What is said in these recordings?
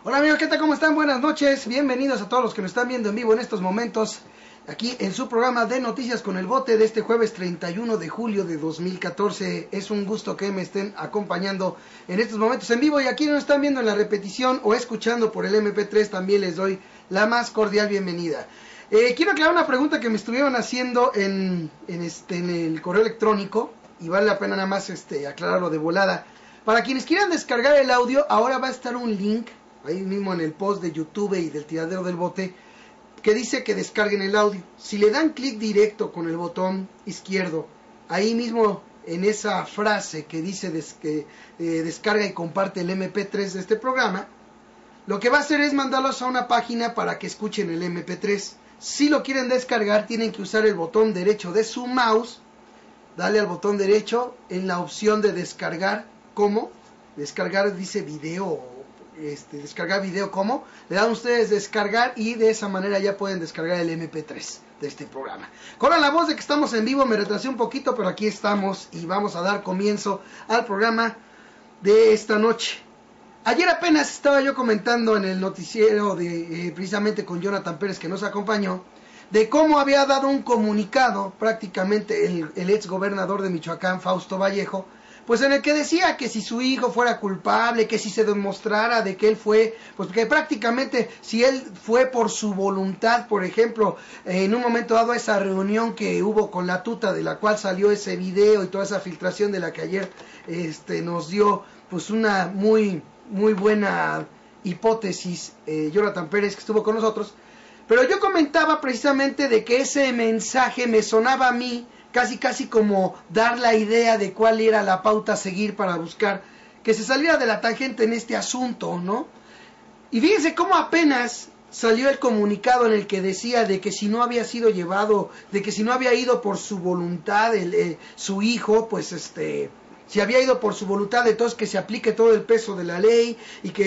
Hola amigos, ¿qué tal? ¿Cómo están? Buenas noches, bienvenidos a todos los que nos están viendo en vivo en estos momentos, aquí en su programa de Noticias con el Bote de este jueves 31 de julio de 2014. Es un gusto que me estén acompañando en estos momentos en vivo, y aquí nos están viendo en la repetición o escuchando por el MP3, también les doy la más cordial bienvenida. Quiero aclarar una pregunta que me estuvieron haciendo en el correo electrónico, y vale la pena nada más aclararlo de volada. Para quienes quieran descargar el audio, ahora va a estar un link ahí mismo en el post de YouTube y del Tiradero del Bote, que dice que descarguen el audio. Si le dan clic directo con el botón izquierdo, ahí mismo en esa frase que dice descarga y comparte el MP3 de este programa, lo que va a hacer es mandarlos a una página para que escuchen el MP3. Si lo quieren descargar, tienen que usar el botón derecho de su mouse, darle al botón derecho en la opción de descargar como, descargar dice video, descargar video como, le dan ustedes descargar y de esa manera ya pueden descargar el MP3 de este programa. Corran la voz de que estamos en vivo, me retrasé un poquito, pero aquí estamos y vamos a dar comienzo al programa de esta noche. Ayer apenas estaba yo comentando en el noticiero precisamente con Jonathan Pérez, que nos acompañó, de cómo había dado un comunicado prácticamente el ex gobernador de Michoacán, Fausto Vallejo, pues en el que decía que si su hijo fuera culpable, que si se demostrara de que él fue, pues que prácticamente si él fue por su voluntad, por ejemplo, en un momento dado a esa reunión que hubo con la tuta, de la cual salió ese video y toda esa filtración de la que ayer nos dio pues una muy buena hipótesis Jonathan Pérez, que estuvo con nosotros. Pero yo comentaba precisamente de que ese mensaje me sonaba a mí casi como dar la idea de cuál era la pauta a seguir para buscar que se saliera de la tangente en este asunto, ¿no? Y fíjense cómo apenas salió el comunicado en el que decía de que si no había sido llevado, de que si no había ido por su voluntad su hijo, pues si había ido por su voluntad, entonces que se aplique todo el peso de la ley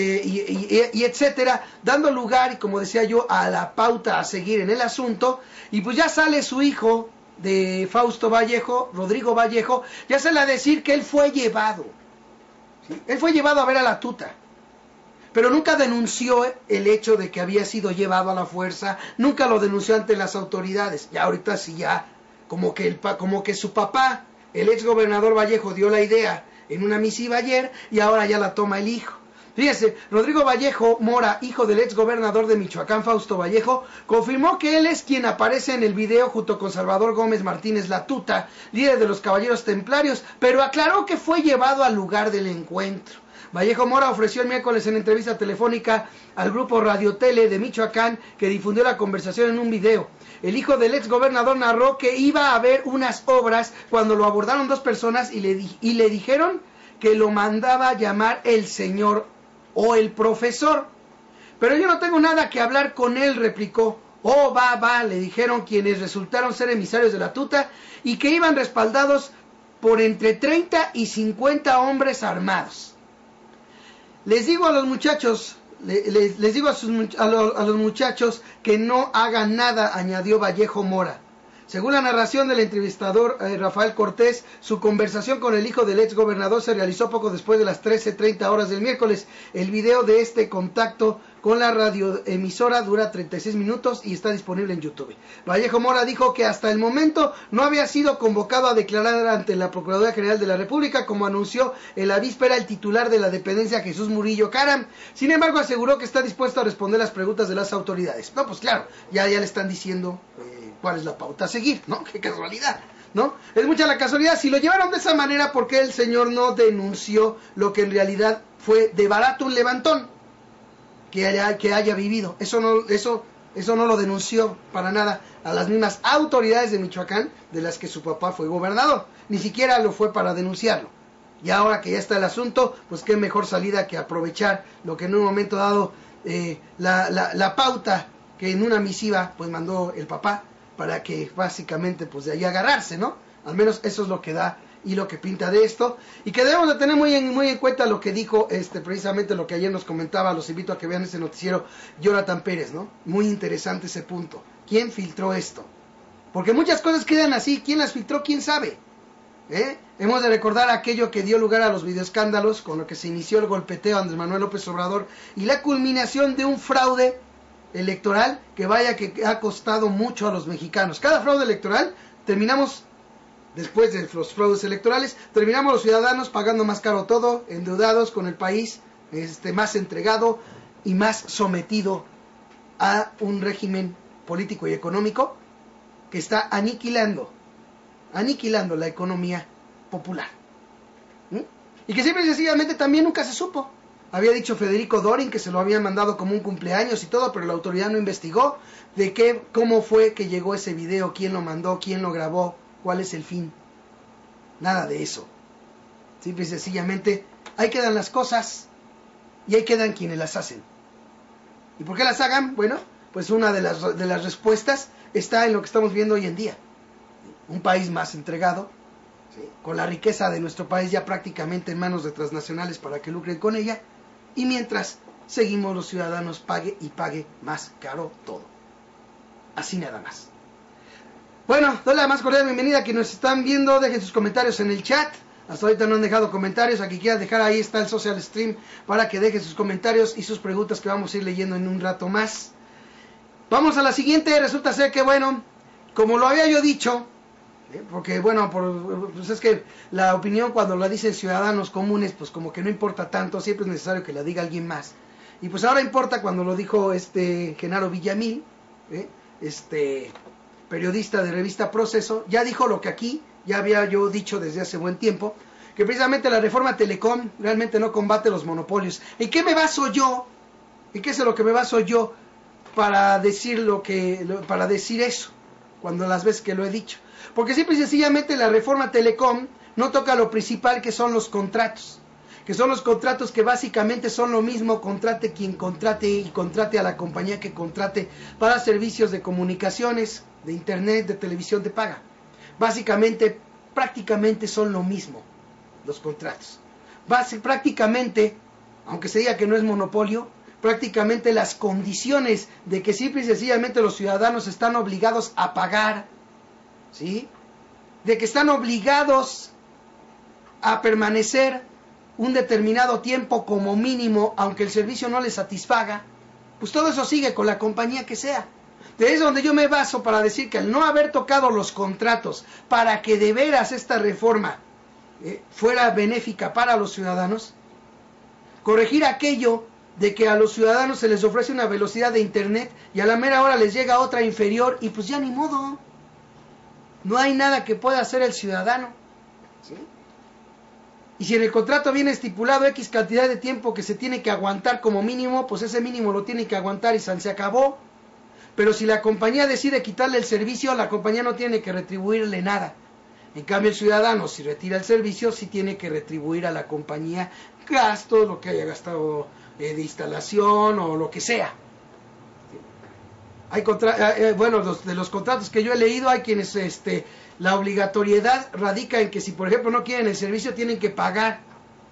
y etcétera, dando lugar, y como decía yo, a la pauta a seguir en el asunto. Y pues ya sale su hijo de Fausto Vallejo, Rodrigo Vallejo, ya sale a decir que él fue llevado, ¿sí? Él fue llevado a ver a la tuta, pero nunca denunció el hecho de que había sido llevado a la fuerza, nunca lo denunció ante las autoridades. Ya ahorita sí, ya como que su papá, el ex gobernador Vallejo, dio la idea en una misiva ayer, y ahora ya la toma el hijo. Fíjese, Rodrigo Vallejo Mora, hijo del ex gobernador de Michoacán, Fausto Vallejo, confirmó que él es quien aparece en el video junto con Salvador Gómez Martínez La Tuta, líder de los Caballeros Templarios, pero aclaró que fue llevado al lugar del encuentro. Vallejo Mora ofreció el miércoles en entrevista telefónica al grupo Radio Tele de Michoacán, que difundió la conversación en un video. El hijo del ex gobernador narró que iba a ver unas obras cuando lo abordaron dos personas y le dijeron que lo mandaba a llamar el señor o el profesor. Pero yo no tengo nada que hablar con él, replicó. Oh, va, le dijeron quienes resultaron ser emisarios de la tuta y que iban respaldados por entre 30 y 50 hombres armados. Les digo a los muchachos, les digo a los muchachos que no hagan nada, añadió Vallejo Mora. Según la narración del entrevistador Rafael Cortés, su conversación con el hijo del ex gobernador se realizó poco después de las 13:30 horas del miércoles. El video de este contacto con la radioemisora dura 36 minutos y está disponible en YouTube. Vallejo Mora dijo que hasta el momento no había sido convocado a declarar ante la Procuraduría General de la República, como anunció en la víspera el titular de la dependencia, Jesús Murillo Caram. Sin embargo, aseguró que está dispuesto a responder las preguntas de las autoridades. No, pues claro, ya le están diciendo cuál es la pauta a seguir, ¿no? Qué casualidad, ¿no? Es mucha la casualidad. Si lo llevaron de esa manera, ¿por qué el señor no denunció lo que en realidad fue de barato un levantón que haya vivido? Eso no lo denunció para nada a las mismas autoridades de Michoacán, de las que su papá fue gobernador. Ni siquiera lo fue para denunciarlo. Y ahora que ya está el asunto, pues qué mejor salida que aprovechar lo que en un momento dado la pauta que en una misiva pues mandó el papá, para que básicamente pues de ahí agarrarse, ¿no? Al menos eso es lo que da y lo que pinta de esto, y que debemos de tener muy en cuenta lo que dijo precisamente lo que ayer nos comentaba. Los invito a que vean ese noticiero Jonathan Pérez, ¿no? Muy interesante ese punto. ¿Quién filtró esto? Porque muchas cosas quedan así. ¿Quién las filtró? ¿Quién sabe? Hemos de recordar aquello que dio lugar a los videoescándalos, con lo que se inició el golpeteo a Andrés Manuel López Obrador, y la culminación de un fraude electoral que vaya que ha costado mucho a los mexicanos. Cada fraude electoral terminamos, después de los fraudes electorales, terminamos los ciudadanos pagando más caro todo, endeudados con el país más entregado y más sometido a un régimen político y económico que está aniquilando la economía popular. Y que simple y sencillamente también nunca se supo. Había dicho Federico Dorin que se lo habían mandado como un cumpleaños y todo, pero la autoridad no investigó de cómo fue que llegó ese video, quién lo mandó, quién lo grabó, cuál es el fin. Nada de eso. Simple y sencillamente ahí quedan las cosas y ahí quedan quienes las hacen. ¿Y por qué las hagan? Bueno, pues una de las respuestas está en lo que estamos viendo hoy en día. Un país más entregado, ¿sí?, con la riqueza de nuestro país ya prácticamente en manos de transnacionales para que lucren con ella, y mientras seguimos los ciudadanos pague y pague más caro todo. Así nada más. Bueno, doy la más cordial bienvenida a quienes nos están viendo. Dejen sus comentarios en el chat. Hasta ahorita no han dejado comentarios. Aquí quieran dejar, ahí está el social stream para que dejen sus comentarios y sus preguntas que vamos a ir leyendo en un rato más. Vamos a la siguiente. Resulta ser que, bueno, como lo había yo dicho, porque bueno, pues es que la opinión cuando la dicen ciudadanos comunes, pues como que no importa tanto, siempre es necesario que la diga alguien más. Y pues ahora importa cuando lo dijo Genaro Villamil, periodista de revista Proceso. Ya dijo lo que aquí ya había yo dicho desde hace buen tiempo, que precisamente la reforma Telecom realmente no combate los monopolios. ¿En qué me baso yo? ¿En qué es lo que me baso yo para decir para decir eso? Cuando las veces que lo he dicho. Porque simple y sencillamente la reforma Telecom no toca lo principal, que son los contratos. Que son los contratos que básicamente son lo mismo, contrate quien contrate y contrate a la compañía que contrate para servicios de comunicaciones, de internet, de televisión de paga. Básicamente, prácticamente son lo mismo los contratos. Prácticamente, aunque se diga que no es monopolio, prácticamente las condiciones de que simple y sencillamente los ciudadanos están obligados a pagar, ¿sí?, de que están obligados a permanecer un determinado tiempo como mínimo, aunque el servicio no les satisfaga, pues todo eso sigue con la compañía que sea. De ahí es donde yo me baso para decir que al no haber tocado los contratos para que de veras esta reforma fuera benéfica para los ciudadanos, corregir aquello de que a los ciudadanos se les ofrece una velocidad de internet y a la mera hora les llega otra inferior, y pues ya ni modo, no hay nada que pueda hacer el ciudadano, ¿sí? Y si en el contrato viene estipulado X cantidad de tiempo que se tiene que aguantar como mínimo, pues ese mínimo lo tiene que aguantar y se acabó. Pero si la compañía decide quitarle el servicio, la compañía no tiene que retribuirle nada. En cambio el ciudadano, si retira el servicio, sí tiene que retribuir a la compañía gastos, lo que haya gastado de instalación o lo que sea. Hay de los contratos que yo he leído, hay quienes la obligatoriedad radica en que si por ejemplo no quieren el servicio, tienen que pagar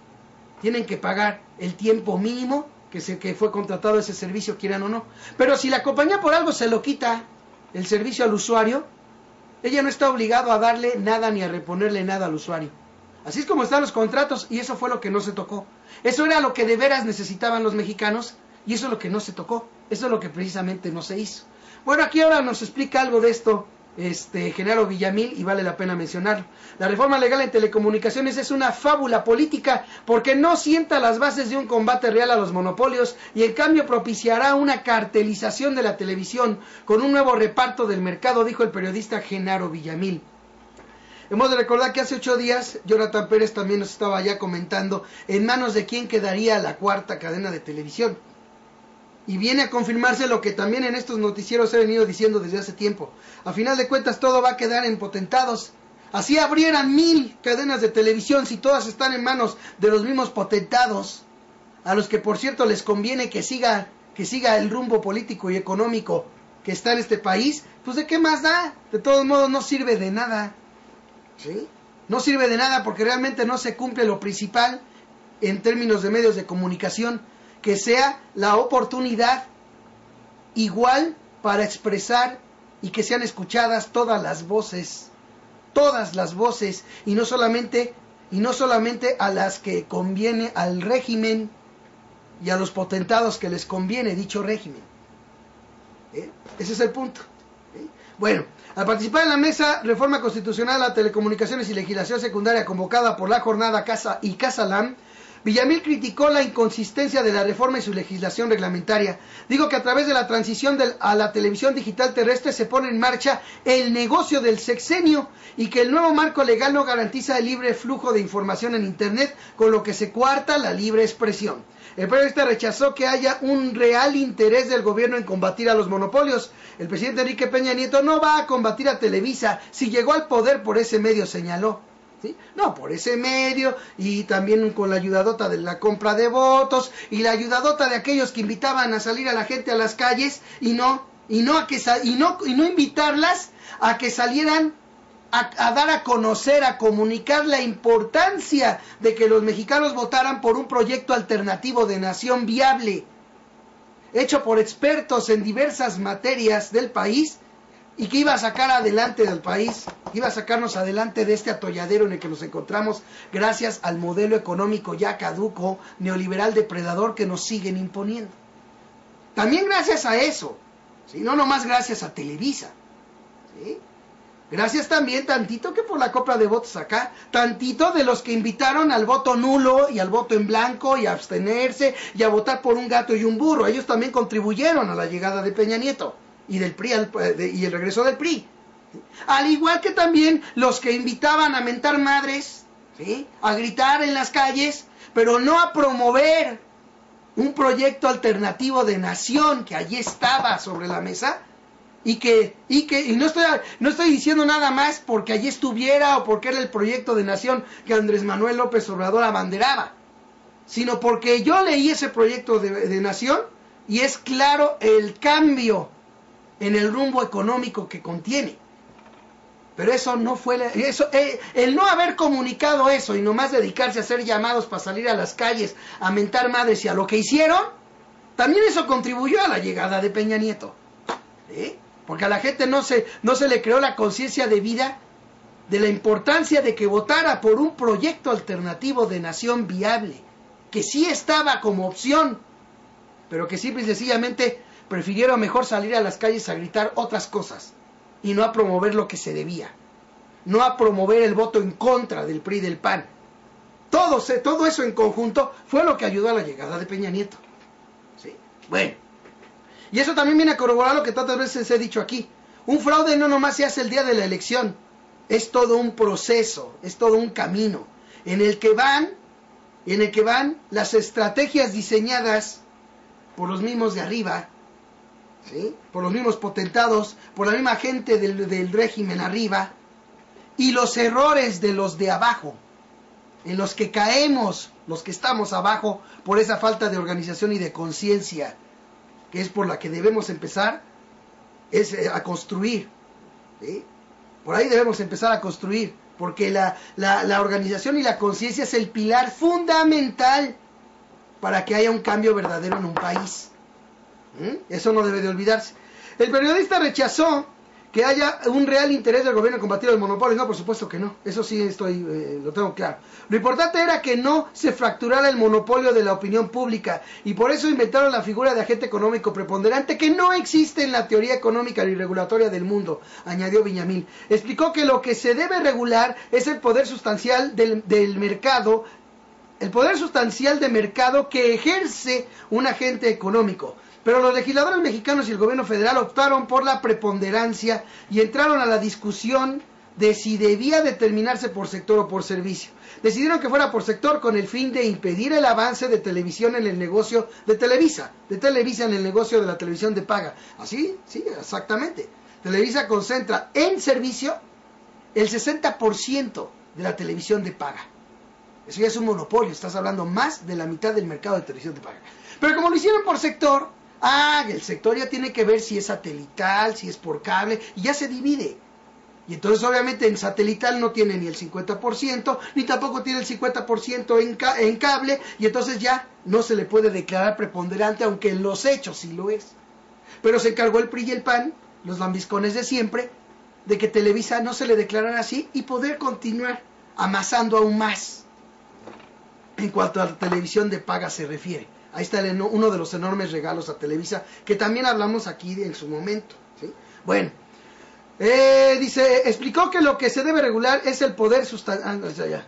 el tiempo mínimo que fue contratado ese servicio, quieran o no. Pero si la compañía por algo se lo quita el servicio al usuario, ella no está obligada a darle nada ni a reponerle nada al usuario. Así es como están los contratos, y eso fue lo que no se tocó. Eso era lo que de veras necesitaban los mexicanos, y eso es lo que no se tocó. Eso es lo que precisamente no se hizo. Bueno, aquí ahora nos explica algo de esto Genaro Villamil, y vale la pena mencionarlo. La reforma legal en telecomunicaciones es una fábula política porque no sienta las bases de un combate real a los monopolios, y en cambio propiciará una cartelización de la televisión con un nuevo reparto del mercado, dijo el periodista Genaro Villamil. Hemos de recordar que hace 8 días Jonathan Pérez también nos estaba ya comentando en manos de quién quedaría la cuarta cadena de televisión. Y viene a confirmarse lo que también en estos noticieros he venido diciendo desde hace tiempo. A final de cuentas todo va a quedar en potentados. Así abrieran 1000 cadenas de televisión, si todas están en manos de los mismos potentados, a los que por cierto les conviene que siga el rumbo político y económico que está en este país, pues ¿de qué más da? De todos modos no sirve de nada, ¿sí? No sirve de nada porque realmente no se cumple lo principal en términos de medios de comunicación, que sea la oportunidad igual para expresar y que sean escuchadas todas las voces todas las voces y no solamente a las que conviene al régimen y a los potentados que les conviene dicho régimen. Ese es el punto. Bueno, al participar en la mesa Reforma Constitucional a Telecomunicaciones y Legislación Secundaria convocada por la Jornada Casa y Casalam, Villamil criticó la inconsistencia de la reforma y su legislación reglamentaria. Digo que a través de la transición a la televisión digital terrestre se pone en marcha el negocio del sexenio y que el nuevo marco legal no garantiza el libre flujo de información en Internet, con lo que se coarta la libre expresión. El periodista rechazó que haya un real interés del gobierno en combatir a los monopolios. El presidente Enrique Peña Nieto no va a combatir a Televisa si llegó al poder por ese medio, señaló. ¿Sí? No, por ese medio y también con la ayudadota de la compra de votos y la ayudadota de aquellos que invitaban a salir a la gente a las calles y no invitarlas a que salieran a dar a conocer, a comunicar la importancia de que los mexicanos votaran por un proyecto alternativo de nación viable, hecho por expertos en diversas materias del país y que iba a sacar adelante del país, iba a sacarnos adelante de este atolladero en el que nos encontramos gracias al modelo económico ya caduco, neoliberal depredador que nos siguen imponiendo. También gracias a eso, ¿sí? No nomás gracias a Televisa, ¿sí? Gracias también tantito que por la compra de votos acá, tantito de los que invitaron al voto nulo y al voto en blanco y a abstenerse y a votar por un gato y un burro. Ellos también contribuyeron a la llegada de Peña Nieto y del PRI y el regreso del PRI. Al igual que también los que invitaban a mentar madres, ¿sí? A gritar en las calles, pero no a promover un proyecto alternativo de nación que allí estaba sobre la mesa. Y no estoy diciendo nada más porque allí estuviera o porque era el proyecto de nación que Andrés Manuel López Obrador abanderaba, sino porque yo leí ese proyecto de nación y es claro el cambio en el rumbo económico que contiene. Pero eso no fue, el no haber comunicado eso y nomás dedicarse a hacer llamados para salir a las calles, a mentar madres y a lo que hicieron, también eso contribuyó a la llegada de Peña Nieto. ¿Sí? Porque a la gente no se le creó la conciencia de vida de la importancia de que votara por un proyecto alternativo de nación viable, que sí estaba como opción, pero que simple y sencillamente prefirieron mejor salir a las calles a gritar otras cosas y no a promover lo que se debía, no a promover el voto en contra del PRI y del PAN. Todo eso en conjunto fue lo que ayudó a la llegada de Peña Nieto. ¿Sí? Bueno. Y eso también viene a corroborar lo que tantas veces he dicho aquí. Un fraude no nomás se hace el día de la elección. Es todo un proceso, es todo un camino en el que van las estrategias diseñadas por los mismos de arriba, ¿sí? Por los mismos potentados, por la misma gente del régimen arriba, y los errores de los de abajo, en los que caemos los que estamos abajo por esa falta de organización y de conciencia, que es por la que debemos empezar a construir, ¿sí? Por ahí debemos empezar a construir, porque la organización y la conciencia es el pilar fundamental para que haya un cambio verdadero en un país. Eso no debe de olvidarse. El periodista rechazó que haya un real interés del gobierno en combatir los monopolios. No, por supuesto que no. Eso sí lo tengo claro. Lo importante era que no se fracturara el monopolio de la opinión pública y por eso inventaron la figura de agente económico preponderante que no existe en la teoría económica ni regulatoria del mundo, añadió Villamil. Explicó que lo que se debe regular es el poder sustancial del mercado, el poder sustancial de mercado que ejerce un agente económico. Pero los legisladores mexicanos y el gobierno federal optaron por la preponderancia y entraron a la discusión de si debía determinarse por sector o por servicio. Decidieron que fuera por sector con el fin de impedir el avance de televisión en el negocio de Televisa en el negocio de la televisión de paga. ¿Así? Sí, exactamente. Televisa concentra en servicio el 60% de la televisión de paga. Eso ya es un monopolio, estás hablando más de la mitad del mercado de televisión de paga. Pero como lo hicieron por sector, el sector ya tiene que ver si es satelital, si es por cable, y ya se divide. Y entonces obviamente en satelital no tiene ni el 50%, ni tampoco tiene el 50% en cable, y entonces ya no se le puede declarar preponderante, aunque en los hechos sí lo es. Pero se encargó el PRI y el PAN, los lambiscones de siempre, de que Televisa no se le declarara así y poder continuar amasando aún más en cuanto a la televisión de paga se refiere. Ahí está uno de los enormes regalos a Televisa, que también hablamos aquí en su momento, ¿sí? Bueno, dice, explicó que lo que se debe regular es el poder sustancial.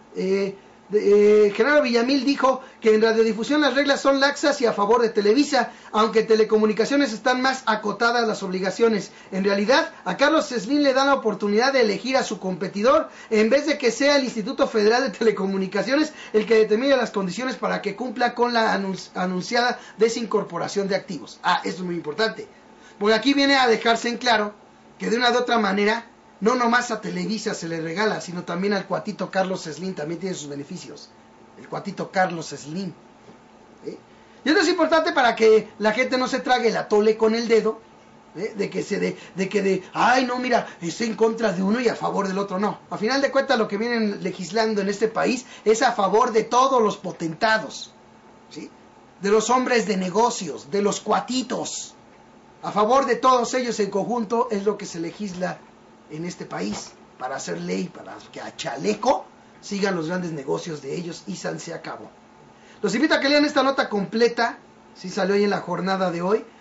Genaro Villamil dijo que en radiodifusión las reglas son laxas y a favor de Televisa, aunque en telecomunicaciones están más acotadas las obligaciones. En realidad, a Carlos Slim le dan la oportunidad de elegir a su competidor, en vez de que sea el Instituto Federal de Telecomunicaciones el que determine las condiciones para que cumpla con la anunciada desincorporación de activos. Eso es muy importante, porque aquí viene a dejarse en claro que de una u otra manera no nomás a Televisa se le regala, sino también al cuatito Carlos Slim, también tiene sus beneficios. El cuatito Carlos Slim. Y esto es importante para que la gente no se trague el atole con el dedo, ay no, mira, estoy en contra de uno y a favor del otro. No, a final de cuentas lo que vienen legislando en este país es a favor de todos los potentados, ¿sí? De los hombres de negocios, de los cuatitos. A favor de todos ellos en conjunto es lo que se legisla en este país, para hacer ley, para que a chaleco sigan los grandes negocios de ellos y se acabó. Los invito a que lean esta nota completa, si salió hoy en la jornada de hoy,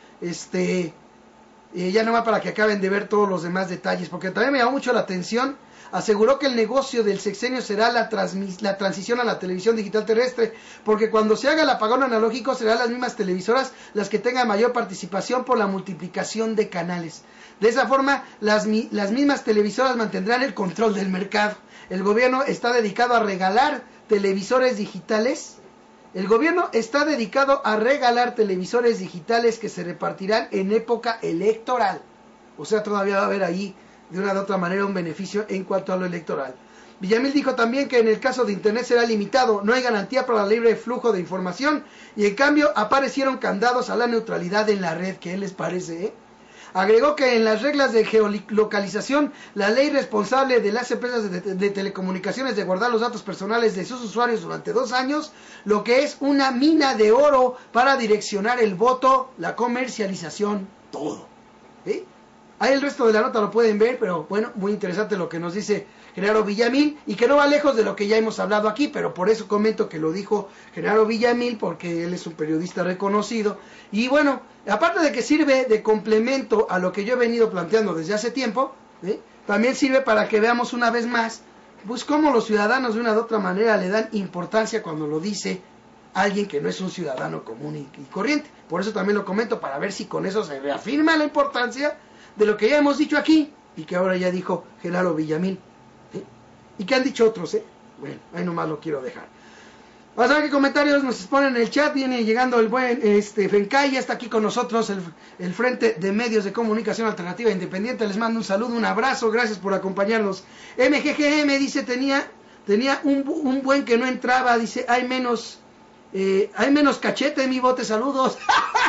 ya nomás para que acaben de ver todos los demás detalles, porque también me llamó mucho la atención. Aseguró que el negocio del sexenio será la transición a la televisión digital terrestre, porque cuando se haga el apagón analógico serán las mismas televisoras las que tengan mayor participación por la multiplicación de canales. De esa forma, las mismas televisoras mantendrán el control del mercado. El gobierno está dedicado a regalar televisores digitales. El gobierno está dedicado a regalar televisores digitales que se repartirán en época electoral. O sea, todavía va a haber ahí, de una u otra manera, un beneficio en cuanto a lo electoral. Villamil dijo también que en el caso de Internet será limitado, no hay garantía para el libre flujo de información, y en cambio aparecieron candados a la neutralidad en la red. ¿Qué les parece, Agregó que en las reglas de geolocalización, la ley responsable de las empresas de telecomunicaciones de guardar los datos personales de sus usuarios durante 2 años, lo que es una mina de oro para direccionar el voto, la comercialización, todo. Ahí el resto de la nota lo pueden ver, pero bueno, muy interesante lo que nos dice Genaro Villamil, y que no va lejos de lo que ya hemos hablado aquí, pero por eso comento que lo dijo Genaro Villamil, porque él es un periodista reconocido. Y bueno, aparte de que sirve de complemento a lo que yo he venido planteando desde hace tiempo, también sirve para que veamos una vez más, pues cómo los ciudadanos de una u otra manera le dan importancia cuando lo dice alguien que no es un ciudadano común y corriente. Por eso también lo comento, para ver si con eso se reafirma la importancia de lo que ya hemos dicho aquí, y que ahora ya dijo Genaro Villamil, y que han dicho otros, Bueno, ahí nomás lo quiero dejar. Vamos a ver qué comentarios nos ponen en el chat. Viene llegando el buen Fencay, ya está aquí con nosotros, el Frente de Medios de Comunicación Alternativa Independiente. Les mando un saludo, un abrazo, gracias por acompañarnos. MGGM dice, tenía un buen que no entraba, dice, hay menos cachete en mi bote, saludos.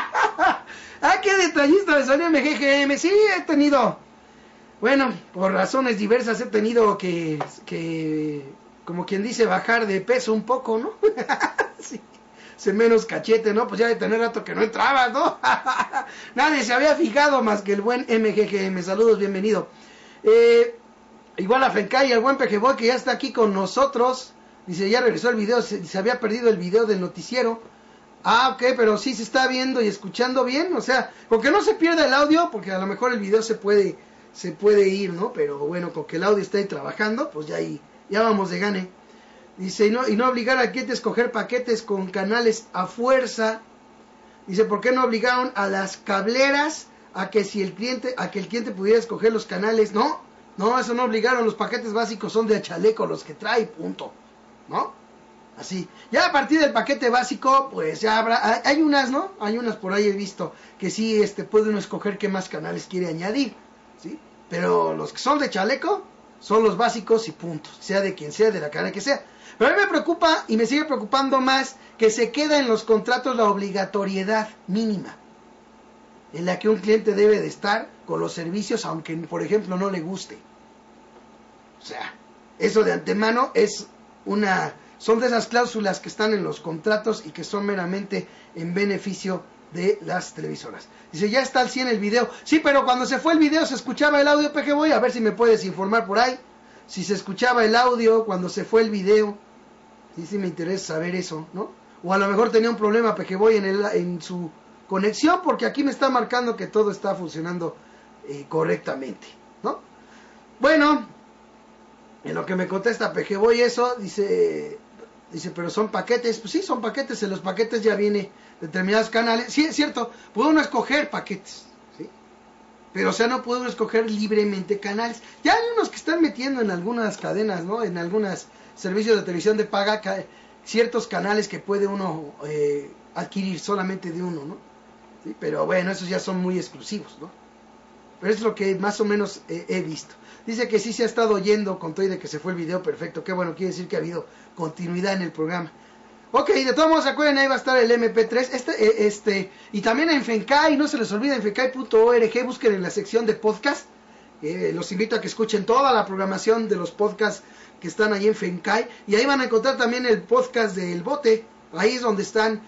Qué detallista me salió MGGM. Sí, he tenido, bueno, por razones diversas he tenido que como quien dice, bajar de peso un poco, ¿no? Sí, menos cachete, ¿no? Pues ya de tener rato que no entraba, ¿no? Nadie se había fijado más que el buen MGGM. Saludos, bienvenido. Igual a Fencay, el buen Pejeboy, que ya está aquí con nosotros. Dice, ya regresó el video, se había perdido el video del noticiero. Ok, pero sí se está viendo y escuchando bien, o sea, con que no se pierda el audio, porque a lo mejor el video se puede ir, ¿no? Pero bueno, con que el audio esté ahí trabajando, pues ya vamos de gane. Dice, y no obligar al cliente a escoger paquetes con canales a fuerza. Dice, ¿por qué no obligaron a las cableras a que el cliente pudiera escoger los canales? No, eso no obligaron, los paquetes básicos son de a chaleco los que trae, punto, ¿no? Así, ya a partir del paquete básico, pues ya hay unas, ¿no? Hay unas por ahí he visto que sí, puede uno escoger qué más canales quiere añadir, ¿sí? Pero los que son de chaleco son los básicos y punto, sea de quien sea, de la cadena que sea. Pero a mí me preocupa y me sigue preocupando más que se queda en los contratos la obligatoriedad mínima, en la que un cliente debe de estar con los servicios, aunque por ejemplo no le guste. O sea, eso de antemano son de esas cláusulas que están en los contratos y que son meramente en beneficio de las televisoras. Dice, ya está al 100 el video. Sí, pero cuando se fue el video se escuchaba el audio, Pejeboy. A ver si me puedes informar por ahí. Si se escuchaba el audio cuando se fue el video. Sí me interesa saber eso, ¿no? O a lo mejor tenía un problema Pejeboy en su conexión, porque aquí me está marcando que todo está funcionando correctamente, ¿no? Bueno, en lo que me contesta Pejeboy eso, dice, pero son paquetes. Pues sí, son paquetes. En los paquetes ya viene determinados canales. Sí, es cierto, puede uno escoger paquetes, ¿sí? Pero o sea, no puede uno escoger libremente canales. Ya hay unos que están metiendo en algunas cadenas, ¿no? En algunos servicios de televisión de paga, ciertos canales que puede uno adquirir solamente de uno, ¿no? ¿Sí? Pero bueno, esos ya son muy exclusivos, ¿no? Pero es lo que más o menos he visto. Dice que sí se ha estado oyendo con todo y de que se fue el video perfecto. Qué bueno, quiere decir que ha habido continuidad en el programa. Ok, de todos modos, acuerden, ahí va a estar el MP3. Y también en Fencai, no se les olvide, en fencai.org, busquen en la sección de podcast. Los invito a que escuchen toda la programación de los podcasts que están ahí en Fencai. Y ahí van a encontrar también el podcast del Bote. Ahí es donde están,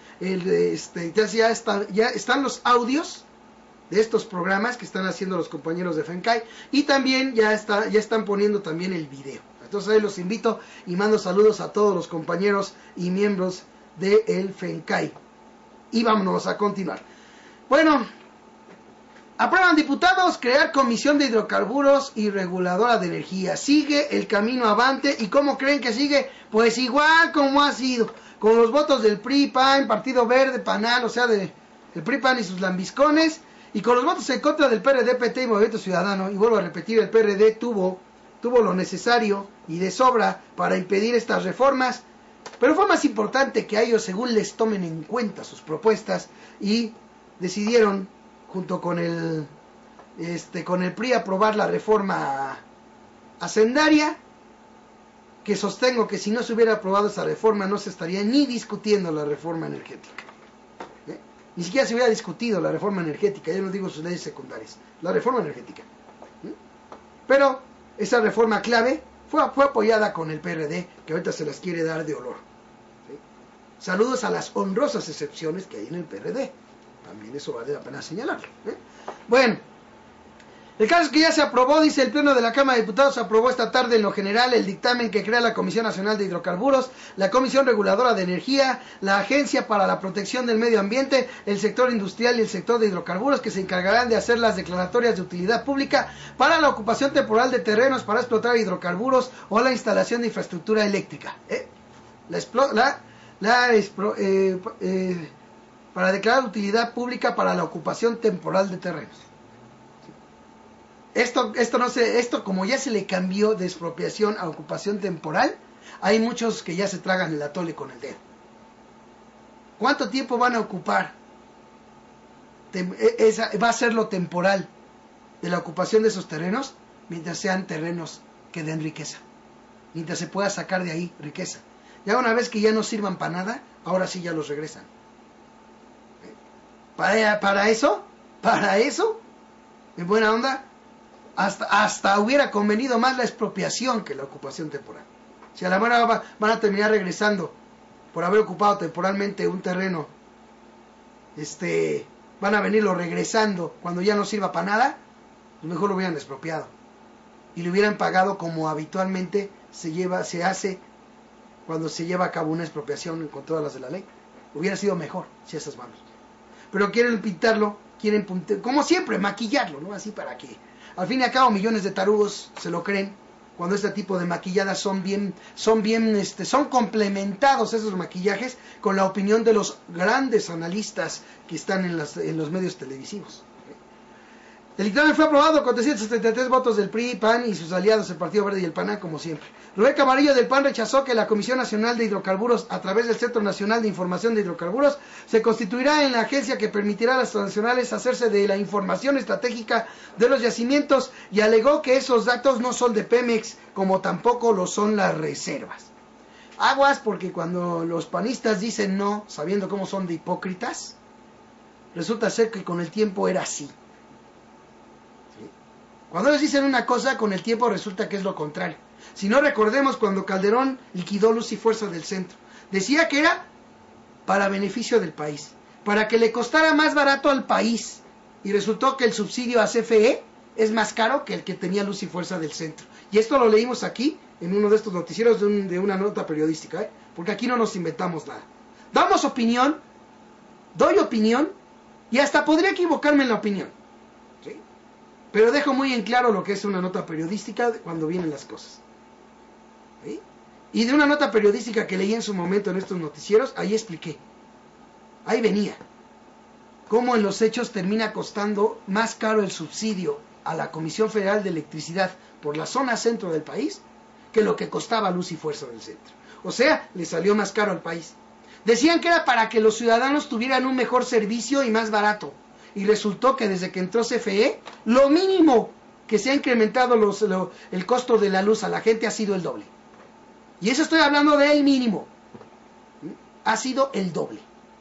ya están los audios de estos programas que están haciendo los compañeros de Fencai, y también ya están poniendo también el video. Entonces ahí los invito y mando saludos a todos los compañeros y miembros de el Fencai. Y vámonos a continuar. Bueno, aprueban diputados crear comisión de hidrocarburos y reguladora de energía. Sigue el camino avante. ¿Y cómo creen que sigue? Pues igual como ha sido, con los votos del PRI, PAN, Partido Verde, PANAL, o sea, el PRI, PAN y sus lambiscones. Y con los votos en contra del PRD, PT y Movimiento Ciudadano, y vuelvo a repetir, el PRD tuvo lo necesario y de sobra para impedir estas reformas, pero fue más importante que a ellos, según les tomen en cuenta sus propuestas, y decidieron, junto con el PRI, aprobar la reforma hacendaria, que sostengo que si no se hubiera aprobado esa reforma, no se estaría ni discutiendo la reforma energética. Ni siquiera se hubiera discutido la reforma energética, yo no digo sus leyes secundarias, la reforma energética. Pero esa reforma clave fue apoyada con el PRD, que ahorita se las quiere dar de olor. ¿Sí? Saludos a las honrosas excepciones que hay en el PRD. También eso vale la pena señalarlo. Bueno, el caso es que ya se aprobó, dice el Pleno de la Cámara de Diputados, aprobó esta tarde en lo general el dictamen que crea la Comisión Nacional de Hidrocarburos, la Comisión Reguladora de Energía, la Agencia para la Protección del Medio Ambiente, el sector industrial y el sector de hidrocarburos, que se encargarán de hacer las declaratorias de utilidad pública para la ocupación temporal de terrenos para explotar hidrocarburos o la instalación de infraestructura eléctrica. Para declarar utilidad pública para la ocupación temporal de terrenos. Esto como ya se le cambió de expropiación a ocupación temporal, hay muchos que ya se tragan el atole con el dedo. ¿Cuánto tiempo van a ocupar? Va a ser lo temporal de la ocupación de esos terrenos, mientras sean terrenos que den riqueza, mientras se pueda sacar de ahí riqueza. Ya una vez que ya no sirvan para nada, ahora sí ya los regresan. Para eso, en buena onda, hasta hubiera convenido más la expropiación que la ocupación temporal. Si a la mano van a terminar regresando por haber ocupado temporalmente un terreno, van a venirlo regresando cuando ya no sirva para nada, pues mejor lo hubieran expropiado y le hubieran pagado como habitualmente se hace cuando se lleva a cabo una expropiación con todas las de la ley. Hubiera sido mejor si esas manos. Pero quieren pintarlo, como siempre, maquillarlo, ¿no? Así para que al fin y al cabo millones de tarugos se lo creen, cuando este tipo de maquilladas son complementados esos maquillajes con la opinión de los grandes analistas que están en los medios televisivos. El dictamen fue aprobado con 373 votos del PRI, PAN y sus aliados, el Partido Verde y el PANAL, como siempre. Rubén Camarillo del PAN rechazó que la Comisión Nacional de Hidrocarburos, a través del Centro Nacional de Información de Hidrocarburos, se constituirá en la agencia que permitirá a las transnacionales hacerse de la información estratégica de los yacimientos, y alegó que esos datos no son de Pemex, como tampoco lo son las reservas. Aguas, porque cuando los panistas dicen no, sabiendo cómo son de hipócritas, resulta ser que con el tiempo era así. Cuando ellos dicen una cosa, con el tiempo resulta que es lo contrario. Si no, recordemos cuando Calderón liquidó Luz y Fuerza del Centro. Decía que era para beneficio del país. para que le costara más barato al país. Y resultó que el subsidio a CFE es más caro que el que tenía Luz y Fuerza del Centro. Y esto lo leímos aquí, en uno de estos noticieros de una nota periodística, porque aquí no nos inventamos nada. Damos opinión, doy opinión, y hasta podría equivocarme en la opinión, ¿sí? Pero dejo muy en claro lo que es una nota periodística cuando vienen las cosas, ¿sí? Y de una nota periodística que leí en su momento en estos noticieros, ahí expliqué, ahí venía, cómo en los hechos termina costando más caro el subsidio a la Comisión Federal de Electricidad por la zona centro del país que lo que costaba Luz y Fuerza del Centro. O sea, le salió más caro al país. Decían que era para que los ciudadanos tuvieran un mejor servicio y más barato. Y resultó que desde que entró CFE, lo mínimo que se ha incrementado el costo de la luz a la gente ha sido el doble. Y eso estoy hablando del mínimo. Ha sido el doble.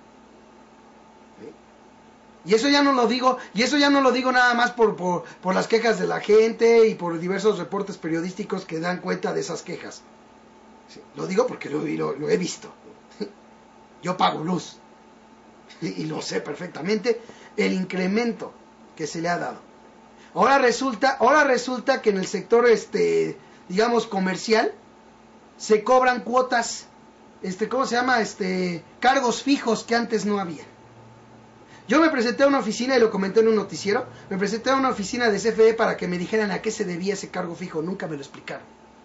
Y eso ya no lo digo nada más por las quejas de la gente y por diversos reportes periodísticos que dan cuenta de esas quejas. Sí, lo digo porque lo he visto. Yo pago luz y lo sé perfectamente el incremento que se le ha dado. Ahora resulta que en el sector digamos comercial se cobran cuotas, ¿cómo se llama? Cargos fijos que antes no había. Yo me presenté a una oficina, y lo comenté en un noticiero, me presenté a una oficina de CFE para que me dijeran a qué se debía ese cargo fijo. Nunca me lo explicaron,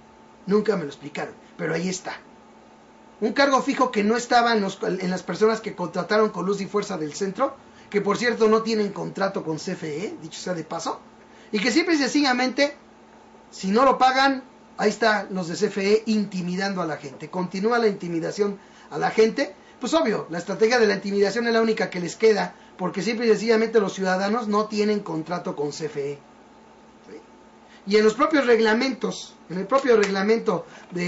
pero ahí está. Un cargo fijo que no estaba en las personas que contrataron con Luz y Fuerza del Centro, que por cierto no tienen contrato con CFE, dicho sea de paso, y que simple y sencillamente, si no lo pagan, ahí están los de CFE intimidando a la gente. Continúa la intimidación a la gente. Pues obvio, la estrategia de la intimidación es la única que les queda, porque simple y sencillamente los ciudadanos no tienen contrato con CFE. ¿Sí? Y en los propios reglamentos, en el propio reglamento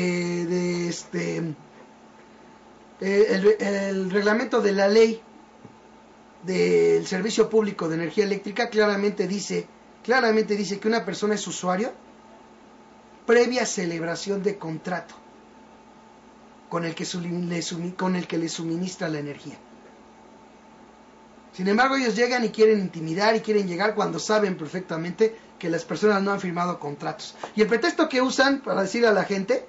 el reglamento de la ley del Servicio Público de Energía Eléctrica claramente dice que una persona es usuario previa celebración de contrato con el que le suministra la energía. Sin embargo, ellos llegan y quieren intimidar y quieren llegar cuando saben perfectamente que las personas no han firmado contratos. Y el pretexto que usan para decirle a la gente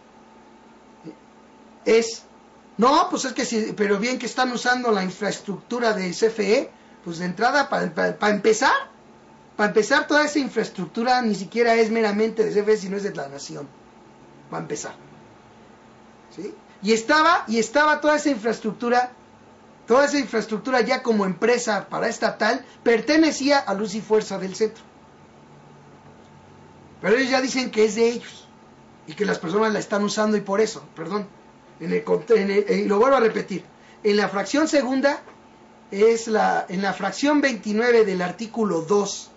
es: no, pues es que sí, pero bien que están usando la infraestructura de CFE, pues de entrada, para empezar, toda esa infraestructura ni siquiera es meramente de CFE, sino es de la nación, para empezar. ¿Sí? Y estaba toda esa infraestructura ya como empresa paraestatal, pertenecía a Luz y Fuerza del Centro. Pero ellos ya dicen que es de ellos, y que las personas la están usando, y por eso, y lo vuelvo a repetir, en la fracción segunda, en la fracción 29 del artículo 2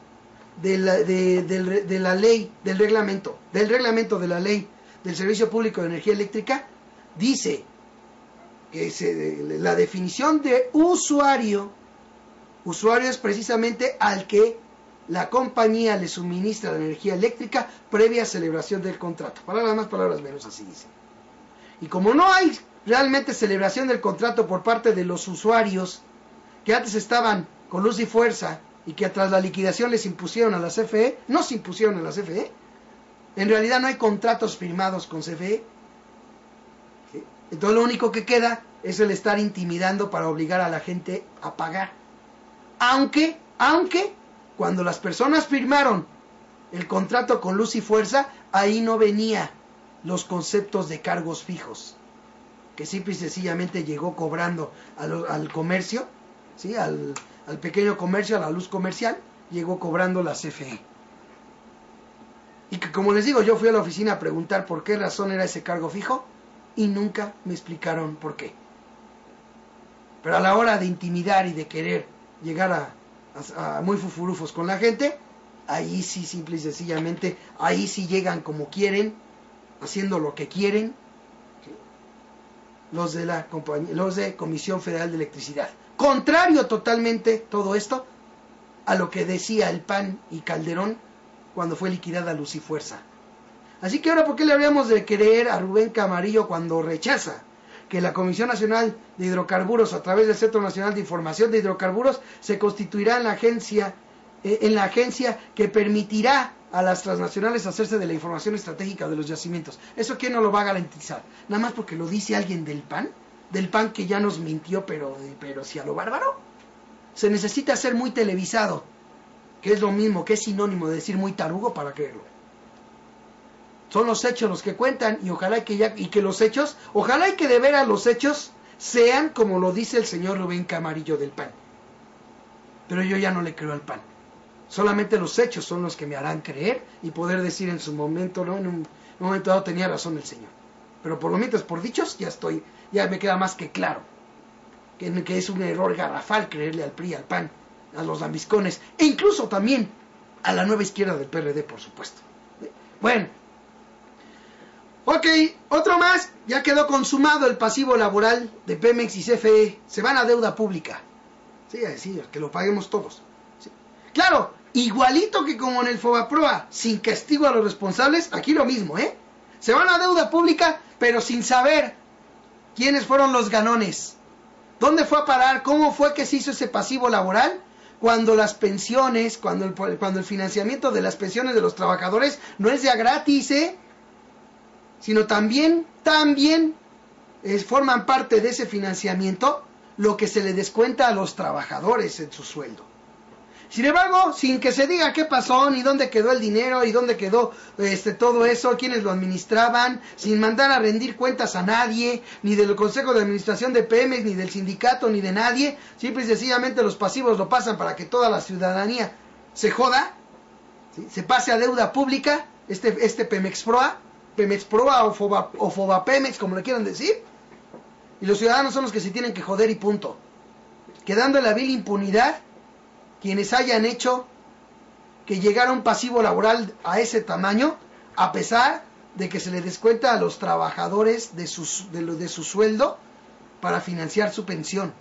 de la ley, del reglamento de la ley del Servicio Público de Energía Eléctrica, dice que la definición de usuario es precisamente al que la compañía le suministra la energía eléctrica previa celebración del contrato. Palabras más, palabras menos, así dice. Y como no hay realmente celebración del contrato por parte de los usuarios que antes estaban con Luz y Fuerza y que tras la liquidación les impusieron a la CFE, en realidad no hay contratos firmados con CFE. ¿Sí? Entonces lo único que queda es el estar intimidando para obligar a la gente a pagar. Aunque cuando las personas firmaron el contrato con Luz y Fuerza, ahí no venía los conceptos de cargos fijos, que simple y sencillamente llegó cobrando al comercio, ¿sí? al pequeño comercio, a la luz comercial, llegó cobrando la CFE. Y que, como les digo, yo fui a la oficina a preguntar por qué razón era ese cargo fijo y nunca me explicaron por qué. Pero a la hora de intimidar y de querer llegar a muy fufurufos con la gente, ahí sí, simple y sencillamente, ahí sí llegan como quieren, haciendo lo que quieren, ¿sí? los de Comisión Federal de Electricidad. Contrario totalmente todo esto a lo que decía el PAN y Calderón cuando fue liquidada Luz y Fuerza. Así que ahora, ¿por qué le habríamos de creer a Rubén Camarillo cuando rechaza que la Comisión Nacional de Hidrocarburos, a través del Centro Nacional de Información de Hidrocarburos, se constituirá en la agencia que permitirá a las transnacionales hacerse de la información estratégica de los yacimientos. ¿Eso quién nos lo va a garantizar? Nada más porque lo dice alguien del PAN que ya nos mintió, pero sí a lo bárbaro. Se necesita ser muy televisado, que es lo mismo, que es sinónimo de decir muy tarugo para creerlo. Son los hechos los que cuentan, y ojalá que de veras los hechos sean como lo dice el señor Rubén Camarillo del PAN. Pero yo ya no le creo al PAN. Solamente los hechos son los que me harán creer y poder decir en su momento, ¿no? En un momento dado tenía razón el señor. Pero por lo mientras, por dichos, ya me queda más que claro que es un error garrafal creerle al PRI, al PAN, a los lambiscones, e incluso también a la nueva izquierda del PRD, por supuesto. Bueno, ok, otro más. Ya quedó consumado el pasivo laboral de Pemex y CFE. Se van a deuda pública. Sí, que lo paguemos todos. Sí. Claro, igualito que como en el Fobaproa, sin castigo a los responsables, aquí lo mismo, Se van a deuda pública, pero sin saber quiénes fueron los ganones. ¿Dónde fue a parar? ¿Cómo fue que se hizo ese pasivo laboral? Cuando las pensiones, cuando el financiamiento de las pensiones de los trabajadores no es ya gratis, sino también forman parte de ese financiamiento lo que se le descuenta a los trabajadores en su sueldo. Sin embargo, sin que se diga qué pasó, ni dónde quedó el dinero, y dónde quedó todo eso, quiénes lo administraban, sin mandar a rendir cuentas a nadie, ni del Consejo de Administración de Pemex, ni del sindicato, ni de nadie, simple y sencillamente los pasivos lo pasan para que toda la ciudadanía se joda, ¿sí? Se pase a deuda pública, Pemex Proa o Fobapemex, como le quieran decir, y los ciudadanos son los que se tienen que joder y punto, quedando en la vil impunidad quienes hayan hecho que llegara un pasivo laboral a ese tamaño, a pesar de que se le descuenta a los trabajadores de su sueldo para financiar su pensión.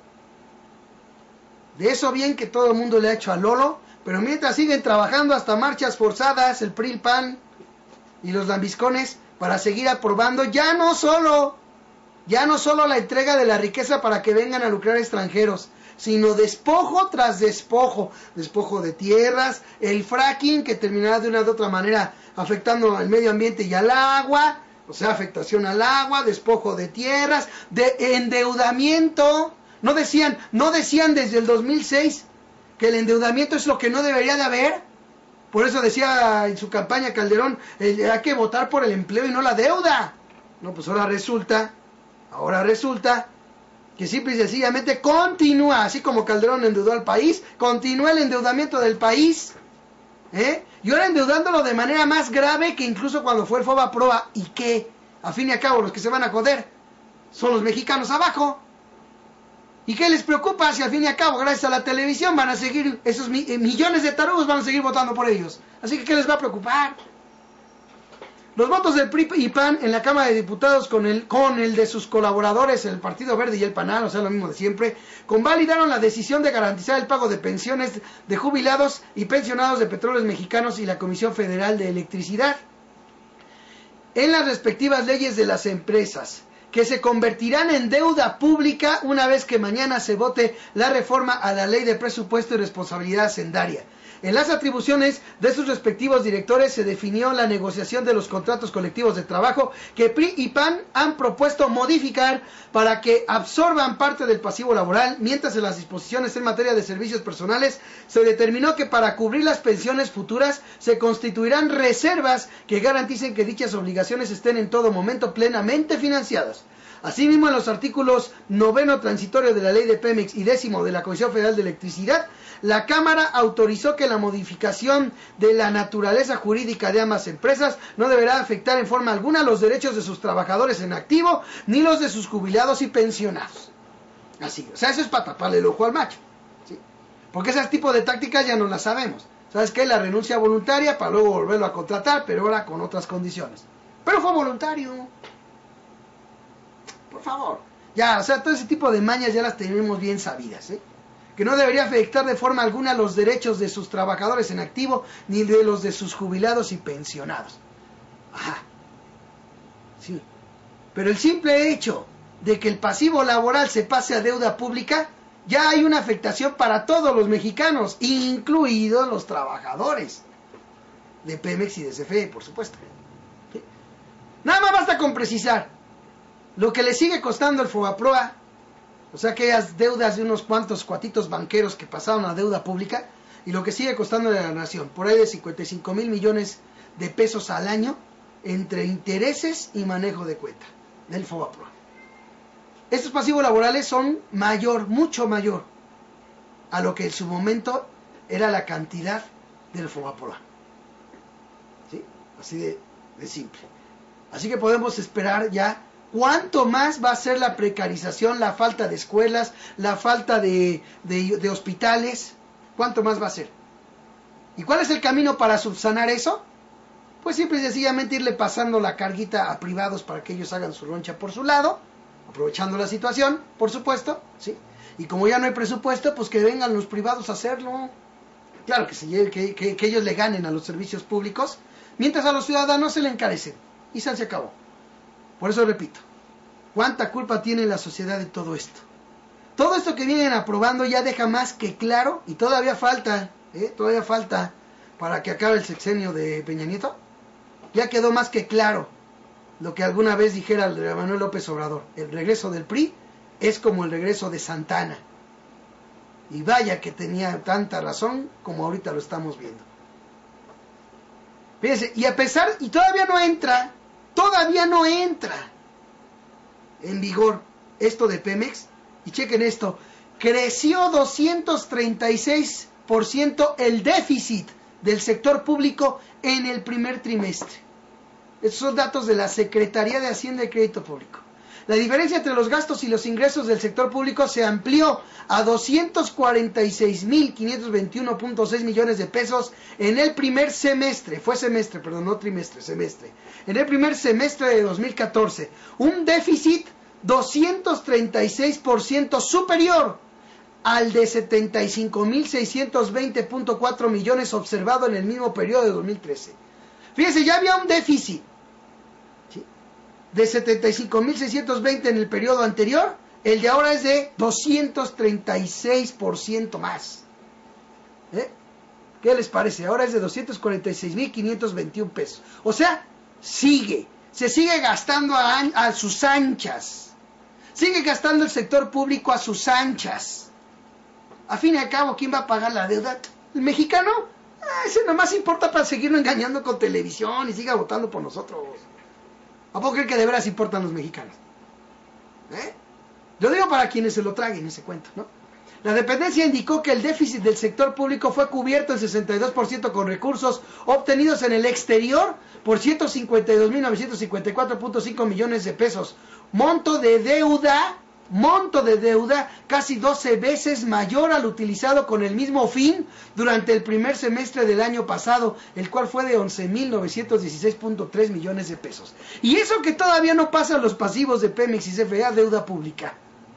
De eso bien que todo el mundo le ha hecho a Lolo, pero mientras siguen trabajando hasta marchas forzadas, el PRI, el PAN y los lambiscones, para seguir aprobando ya no solo la entrega de la riqueza para que vengan a lucrar extranjeros, sino despojo tras despojo de tierras, el fracking que terminará de una u otra manera afectando al medio ambiente y al agua, o sea, afectación al agua, despojo de tierras, de endeudamiento. No decían desde el 2006 que el endeudamiento es lo que no debería de haber. Por eso decía en su campaña Calderón, hay que votar por el empleo y no la deuda. No, pues ahora resulta que simple y sencillamente continúa, así como Calderón endeudó al país, continúa el endeudamiento del país, y ahora endeudándolo de manera más grave que incluso cuando fue el Fobaproa, y que, a fin y a cabo, los que se van a joder son los mexicanos abajo. ¿Y qué les preocupa si al fin y a cabo, gracias a la televisión, van a seguir, esos millones de tarugos van a seguir votando por ellos? Así que, ¿qué les va a preocupar? Los votos del PRI y PAN en la Cámara de Diputados con el de sus colaboradores, el Partido Verde y el PANAL, o sea, lo mismo de siempre, convalidaron la decisión de garantizar el pago de pensiones de jubilados y pensionados de Petróleos Mexicanos y la Comisión Federal de Electricidad en las respectivas leyes de las empresas, que se convertirán en deuda pública una vez que mañana se vote la reforma a la Ley de Presupuesto y Responsabilidad Hacendaria. En las atribuciones de sus respectivos directores se definió la negociación de los contratos colectivos de trabajo que PRI y PAN han propuesto modificar para que absorban parte del pasivo laboral, mientras en las disposiciones en materia de servicios personales se determinó que para cubrir las pensiones futuras se constituirán reservas que garanticen que dichas obligaciones estén en todo momento plenamente financiadas. Asimismo, en los artículos 9 transitorio de la Ley de Pemex y 10 de la Comisión Federal de Electricidad, la Cámara autorizó que la modificación de la naturaleza jurídica de ambas empresas no deberá afectar en forma alguna los derechos de sus trabajadores en activo, ni los de sus jubilados y pensionados. Así, o sea, eso es para taparle el ojo al macho, ¿sí? Porque ese tipo de tácticas ya no las sabemos. ¿Sabes qué? La renuncia voluntaria para luego volverlo a contratar, pero ahora con otras condiciones. Pero fue voluntario. Por favor. Ya, o sea, todo ese tipo de mañas ya las tenemos bien sabidas, que no debería afectar de forma alguna los derechos de sus trabajadores en activo, ni de los de sus jubilados y pensionados. Ajá. Sí. Pero el simple hecho de que el pasivo laboral se pase a deuda pública, ya hay una afectación para todos los mexicanos, incluidos los trabajadores de Pemex y de CFE, por supuesto. ¿Sí? Nada más basta con precisar lo que le sigue costando el FOBAPROA, o sea, aquellas deudas de unos cuantos cuatitos banqueros que pasaron a deuda pública, y lo que sigue costando a la nación, por ahí de 55,000 millones de pesos al año, entre intereses y manejo de cuenta del FOBAPROA. Estos pasivos laborales son mucho mayor a lo que en su momento era la cantidad del FOBAPROA. ¿Sí? Así de simple. Así que podemos esperar ya cuánto más va a ser la precarización, la falta de escuelas, la falta de hospitales, cuánto más va a ser. ¿Y cuál es el camino para subsanar eso? Pues simple y sencillamente irle pasando la carguita a privados para que ellos hagan su loncha por su lado, aprovechando la situación, por supuesto, ¿sí? Y como ya no hay presupuesto, pues que vengan los privados a hacerlo. Claro que ellos le ganen a los servicios públicos, mientras a los ciudadanos se le encarecen. Y se acabó. Por eso repito, ¿cuánta culpa tiene la sociedad de todo esto? Todo esto que vienen aprobando ya deja más que claro, y todavía falta para que acabe el sexenio de Peña Nieto. Ya quedó más que claro lo que alguna vez dijera el Manuel López Obrador: el regreso del PRI es como el regreso de Santana. Y vaya que tenía tanta razón como ahorita lo estamos viendo. Fíjense, y todavía no entra en vigor esto de Pemex, y chequen esto, creció 236% el déficit del sector público en el primer trimestre. Estos son datos de la Secretaría de Hacienda y Crédito Público. La diferencia entre los gastos y los ingresos del sector público se amplió a 246,521.6 millones de pesos en el primer semestre. Semestre. En el primer semestre de 2014. Un déficit 236% superior al de 75,620.4 millones observado en el mismo periodo de 2013. Fíjense, ya había un déficit, ¿sí?, de 75,620 en el periodo anterior. El de ahora es de 236% más. ¿Qué les parece? Ahora es de 246,521 pesos. O sea, se sigue gastando a sus anchas. Sigue gastando el sector público a sus anchas. A fin y al cabo, ¿quién va a pagar la deuda? ¿El mexicano? Ese nomás importa para seguirlo engañando con televisión y siga votando por nosotros. ¿A poco creen que de veras importan los mexicanos? Yo digo para quienes se lo traguen ese cuento, ¿no? La dependencia indicó que el déficit del sector público fue cubierto en 62% con recursos obtenidos en el exterior por 152,954.5 millones de pesos. Monto de deuda casi 12 veces mayor al utilizado con el mismo fin durante el primer semestre del año pasado, el cual fue de 11,916.3 millones de pesos. Y eso que todavía no pasan los pasivos de Pemex y CFE a deuda pública.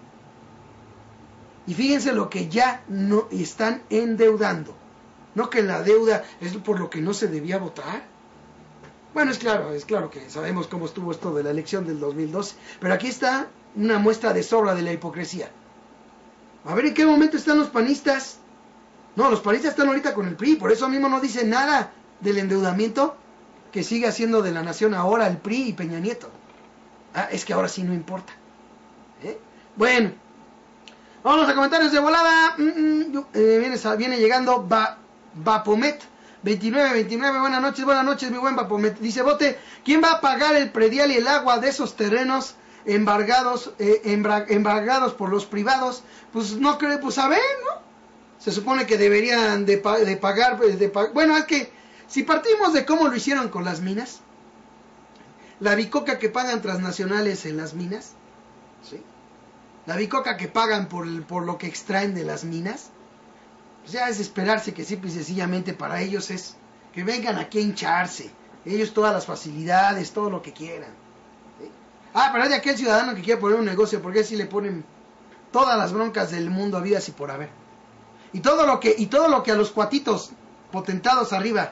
Y fíjense lo que ya no están endeudando. ¿No que la deuda es por lo que no se debía votar? Bueno, es claro que sabemos cómo estuvo esto de la elección del 2012, pero aquí está una muestra de sobra de la hipocresía. A ver en qué momento están los panistas. No, los panistas están ahorita con el PRI, por eso mismo no dicen nada del endeudamiento que sigue haciendo de la nación ahora el PRI y Peña Nieto. Es que ahora sí no importa. Bueno, vamos a comentarios de volada. Viene llegando Vapomet 29, buenas noches mi buen Vapomet. Dice Bote, ¿quién va a pagar el predial y el agua de esos terrenos embargados por los privados? Pues no creo, pues a ver, ¿no? Se supone que deberían de pagar. Bueno, es que si partimos de cómo lo hicieron con las minas, la bicoca que pagan transnacionales en las minas, ¿sí?, la bicoca que pagan por lo que extraen de las minas, pues ya es esperarse que simple y sencillamente para ellos es que vengan aquí a hincharse, ellos todas las facilidades, todo lo que quieran, ¿sí? Pero hay de aquel ciudadano que quiere poner un negocio, porque así le ponen todas las broncas del mundo habidas y por haber, y todo lo que a los cuatitos potentados arriba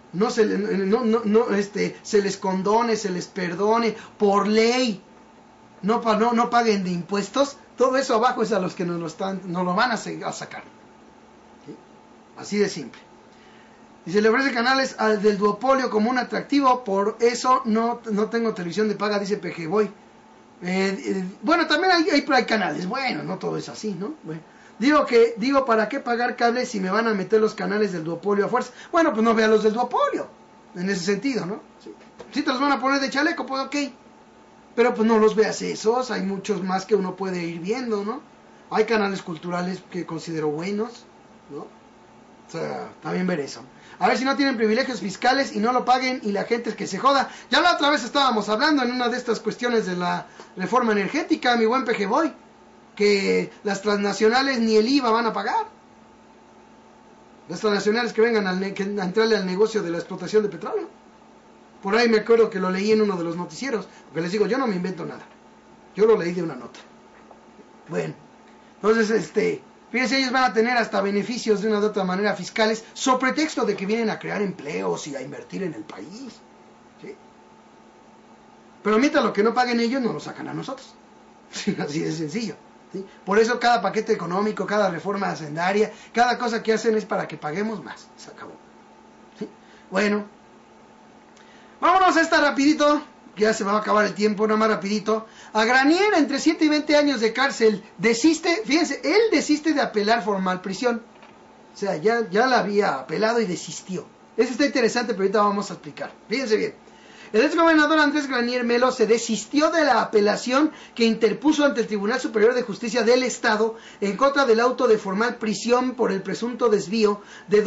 se les condone, se les perdone por ley. no paguen de impuestos, todo eso abajo es a los que nos lo van a sacar. ¿Sí? Así de simple. Y se le ofrece canales al del duopolio como un atractivo, por eso no tengo televisión de paga, dice PG Boy. Bueno, también hay canales, bueno, no todo es así, ¿no? Bueno, digo, ¿para qué pagar cables si me van a meter los canales del duopolio a fuerza? Bueno, pues no vea los del duopolio, en ese sentido, ¿no? Si te los van a poner de chaleco, pues ok, pero pues no los veas esos, hay muchos más que uno puede ir viendo, ¿no? Hay canales culturales que considero buenos, ¿no? O sea, también ver eso. A ver si no tienen privilegios fiscales y no lo paguen y la gente es que se joda. Ya la otra vez estábamos hablando en una de estas cuestiones de la reforma energética, mi buen PG Boy, que las transnacionales ni el IVA van a pagar. Las transnacionales que vengan a entrarle al negocio de la explotación de petróleo. Por ahí me acuerdo que lo leí en uno de los noticieros, porque les digo, yo no me invento nada. Yo lo leí de una nota. Bueno, entonces fíjense, ellos van a tener hasta beneficios de una u otra manera fiscales, sobre pretexto de que vienen a crear empleos y a invertir en el país. ¿Sí? Pero mientras lo que no paguen ellos, no lo sacan a nosotros. ¿Sí? Así de sencillo. ¿Sí? Por eso cada paquete económico, cada reforma hacendaria, cada cosa que hacen es para que paguemos más. Se acabó. ¿Sí? Bueno, vámonos a esta rapidito, que ya se me va a acabar el tiempo, nada más rapidito. A Granier, entre 7 y 20 años de cárcel, fíjense, él desiste de apelar formal prisión. O sea, ya la había apelado y desistió. Eso está interesante, pero ahorita vamos a explicar. Fíjense bien. El exgobernador Andrés Granier Melo se desistió de la apelación que interpuso ante el Tribunal Superior de Justicia del Estado en contra del auto de formal prisión por el presunto desvío de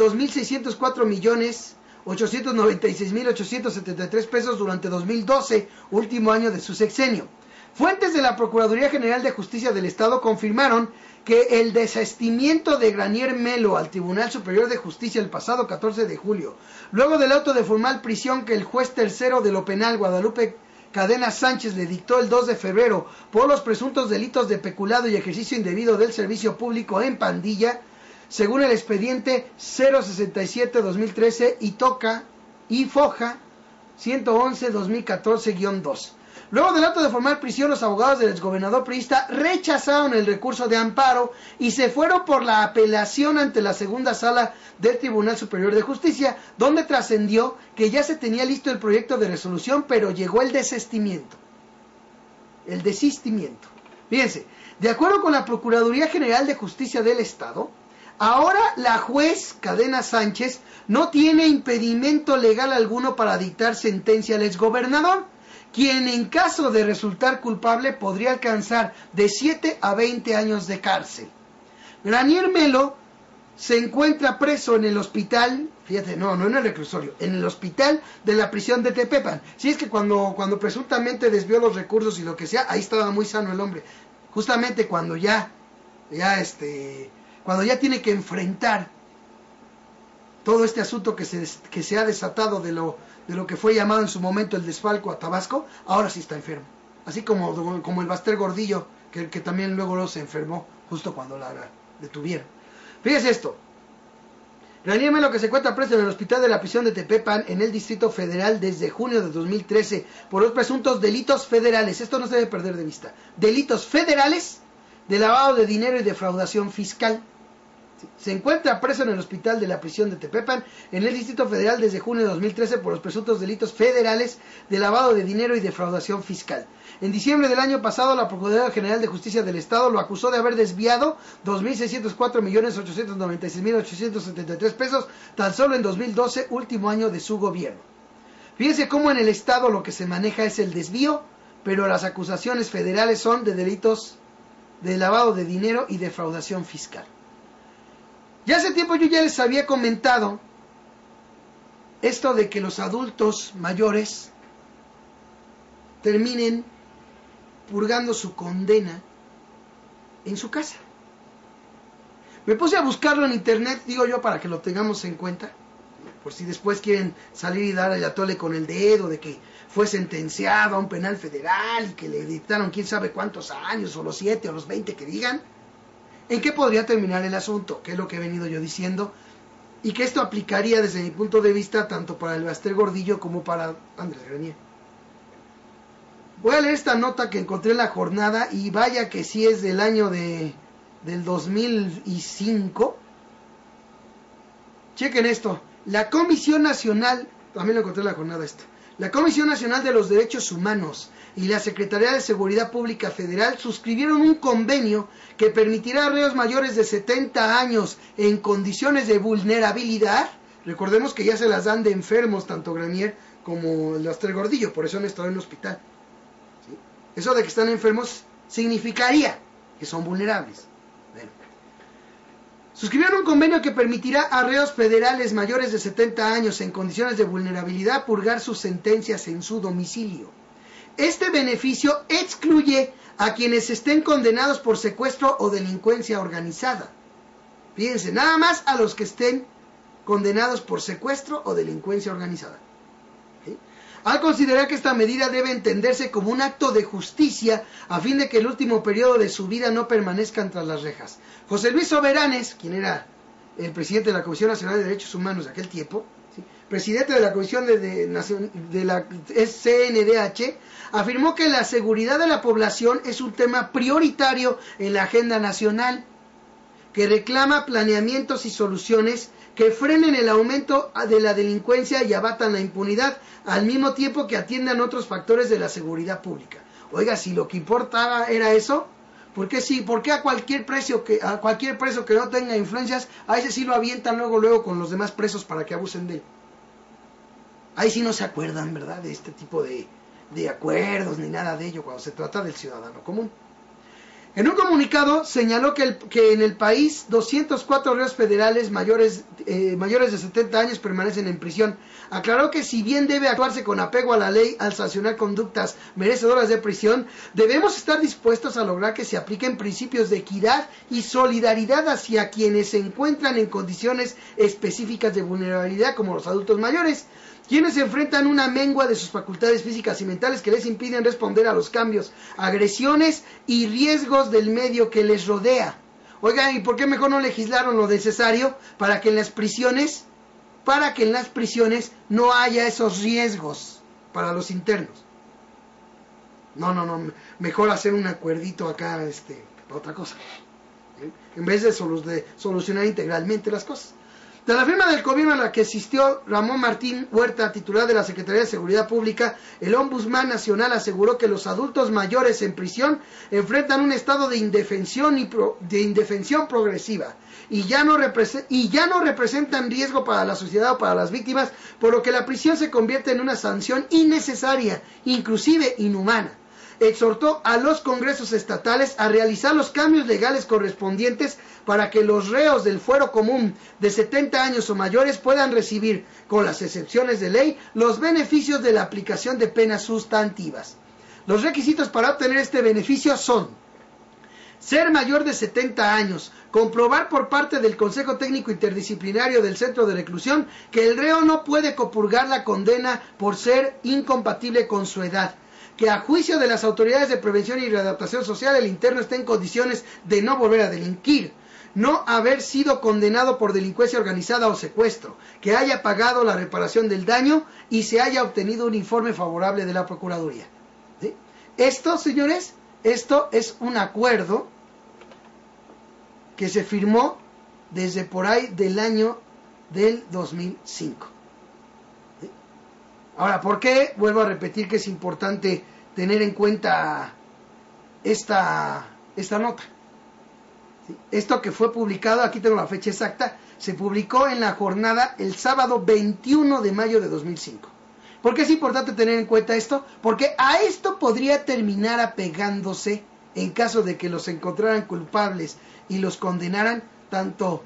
2.604.896.873 pesos durante 2012, último año de su sexenio. Fuentes de la Procuraduría General de Justicia del Estado confirmaron que el desistimiento de Granier Melo al Tribunal Superior de Justicia el pasado 14 de julio, luego del auto de formal prisión que el juez tercero de lo penal, Guadalupe Cadena Sánchez, le dictó el 2 de febrero por los presuntos delitos de peculado y ejercicio indebido del servicio público en pandilla, según el expediente 067-2013 y Foja 111-2014-2. Luego del acto de formal prisión, los abogados del exgobernador priista rechazaron el recurso de amparo y se fueron por la apelación ante la segunda sala del Tribunal Superior de Justicia, donde trascendió que ya se tenía listo el proyecto de resolución, pero llegó el desistimiento. Fíjense, de acuerdo con la Procuraduría General de Justicia del Estado, ahora la juez Cadena Sánchez no tiene impedimento legal alguno para dictar sentencia al exgobernador, quien en caso de resultar culpable podría alcanzar de 7 a 20 años de cárcel. Granier Melo se encuentra preso en el hospital, fíjate, no en el reclusorio, en el hospital de la prisión de Tepepan. Si es que cuando presuntamente desvió los recursos y lo que sea, ahí estaba muy sano el hombre. Justamente cuando ya tiene que enfrentar todo este asunto que se ha desatado de lo que fue llamado en su momento el desfalco a Tabasco, ahora sí está enfermo. Así como el Baster Gordillo, que también luego se enfermó justo cuando la detuvieron. Fíjese esto. Granier Melo, que se encuentra preso en el hospital de la prisión de Tepepan, en el Distrito Federal, desde junio de 2013, por los presuntos delitos federales. Esto no se debe perder de vista. Delitos federales de lavado de dinero y defraudación fiscal. Se encuentra preso en el hospital de la prisión de Tepepan, en el Distrito Federal, desde junio de 2013 por los presuntos delitos federales de lavado de dinero y defraudación fiscal. En diciembre del año pasado, la Procuraduría General de Justicia del Estado lo acusó de haber desviado 2.604.896.873 pesos tan solo en 2012, último año de su gobierno. Fíjense cómo en el Estado lo que se maneja es el desvío, pero las acusaciones federales son de delitos de lavado de dinero y defraudación fiscal. Ya hace tiempo yo ya les había comentado esto de que los adultos mayores terminen purgando su condena en su casa. Me puse a buscarlo en internet, digo yo, para que lo tengamos en cuenta, por si después quieren salir y dar el atole con el dedo de que fue sentenciado a un penal federal y que le dictaron quién sabe cuántos años, o los 7 o los 20 que digan. ¿En qué podría terminar el asunto? Que es lo que he venido yo diciendo, y que esto aplicaría desde mi punto de vista tanto para el Baster Gordillo como para Andrés Granier. Voy a leer esta nota que encontré en La Jornada y vaya que sí es del año del 2005. Chequen esto. La Comisión Nacional, también lo encontré en La Jornada esto. La Comisión Nacional de los Derechos Humanos y la Secretaría de Seguridad Pública Federal suscribieron un convenio que permitirá a reos mayores de 70 años en condiciones de vulnerabilidad. Recordemos que ya se las dan de enfermos, tanto Granier como el Ballester Gordillo, por eso han estado en el hospital. ¿Sí? Eso de que están enfermos significaría que son vulnerables. Bueno. Suscribieron un convenio que permitirá a reos federales mayores de 70 años en condiciones de vulnerabilidad purgar sus sentencias en su domicilio. Este beneficio excluye a quienes estén condenados por secuestro o delincuencia organizada. Fíjense, nada más a los que estén condenados por secuestro o delincuencia organizada. ¿Sí? Al considerar que esta medida debe entenderse como un acto de justicia a fin de que el último periodo de su vida no permanezcan tras las rejas. José Luis Soberanes, quien era el presidente de la Comisión Nacional de Derechos Humanos de aquel tiempo, ¿sí?, presidente de la Comisión de la CNDH, afirmó que la seguridad de la población es un tema prioritario en la agenda nacional, que reclama planeamientos y soluciones que frenen el aumento de la delincuencia y abatan la impunidad, al mismo tiempo que atiendan otros factores de la seguridad pública. Oiga, si lo que importaba era eso, ¿por qué a cualquier preso que no tenga influencias, a ese sí lo avientan luego con los demás presos para que abusen de él? Ahí sí no se acuerdan, ¿verdad?, de este tipo de acuerdos ni nada de ello cuando se trata del ciudadano común. En un comunicado señaló que en el país 204 reos federales mayores de 70 años permanecen en prisión. Aclaró que si bien debe actuarse con apego a la ley al sancionar conductas merecedoras de prisión, debemos estar dispuestos a lograr que se apliquen principios de equidad y solidaridad hacia quienes se encuentran en condiciones específicas de vulnerabilidad, como los adultos mayores, quienes enfrentan una mengua de sus facultades físicas y mentales que les impiden responder a los cambios, agresiones y riesgos del medio que les rodea. Oigan, ¿y por qué mejor no legislaron lo necesario para que en las prisiones no haya esos riesgos para los internos? No, mejor hacer un acuerdito acá, para otra cosa, ¿sí?, en vez de solucionar integralmente las cosas. De la firma del gobierno a la que asistió Ramón Martín Huerta, titular de la Secretaría de Seguridad Pública, el Ombudsman Nacional aseguró que los adultos mayores en prisión enfrentan un estado de indefensión progresiva y ya no representan riesgo para la sociedad o para las víctimas, por lo que la prisión se convierte en una sanción innecesaria, inclusive inhumana. Exhortó a los congresos estatales a realizar los cambios legales correspondientes para que los reos del fuero común de 70 años o mayores puedan recibir, con las excepciones de ley, los beneficios de la aplicación de penas sustantivas. Los requisitos para obtener este beneficio son: ser mayor de 70 años, comprobar por parte del Consejo Técnico Interdisciplinario del Centro de Reclusión que el reo no puede copurgar la condena por ser incompatible con su edad, que a juicio de las autoridades de prevención y readaptación social el interno esté en condiciones de no volver a delinquir, no haber sido condenado por delincuencia organizada o secuestro, que haya pagado la reparación del daño y se haya obtenido un informe favorable de la Procuraduría. ¿Sí? Esto, señores, esto es un acuerdo que se firmó desde por ahí del año del 2005. ¿Sí? Ahora, ¿por qué? Vuelvo a repetir que es importante tener en cuenta esta nota. ¿Sí? Esto que fue publicado, aquí tengo la fecha exacta, se publicó en La Jornada el sábado 21 de mayo de 2005. ¿Por qué es importante tener en cuenta esto? Porque a esto podría terminar apegándose en caso de que los encontraran culpables y los condenaran tanto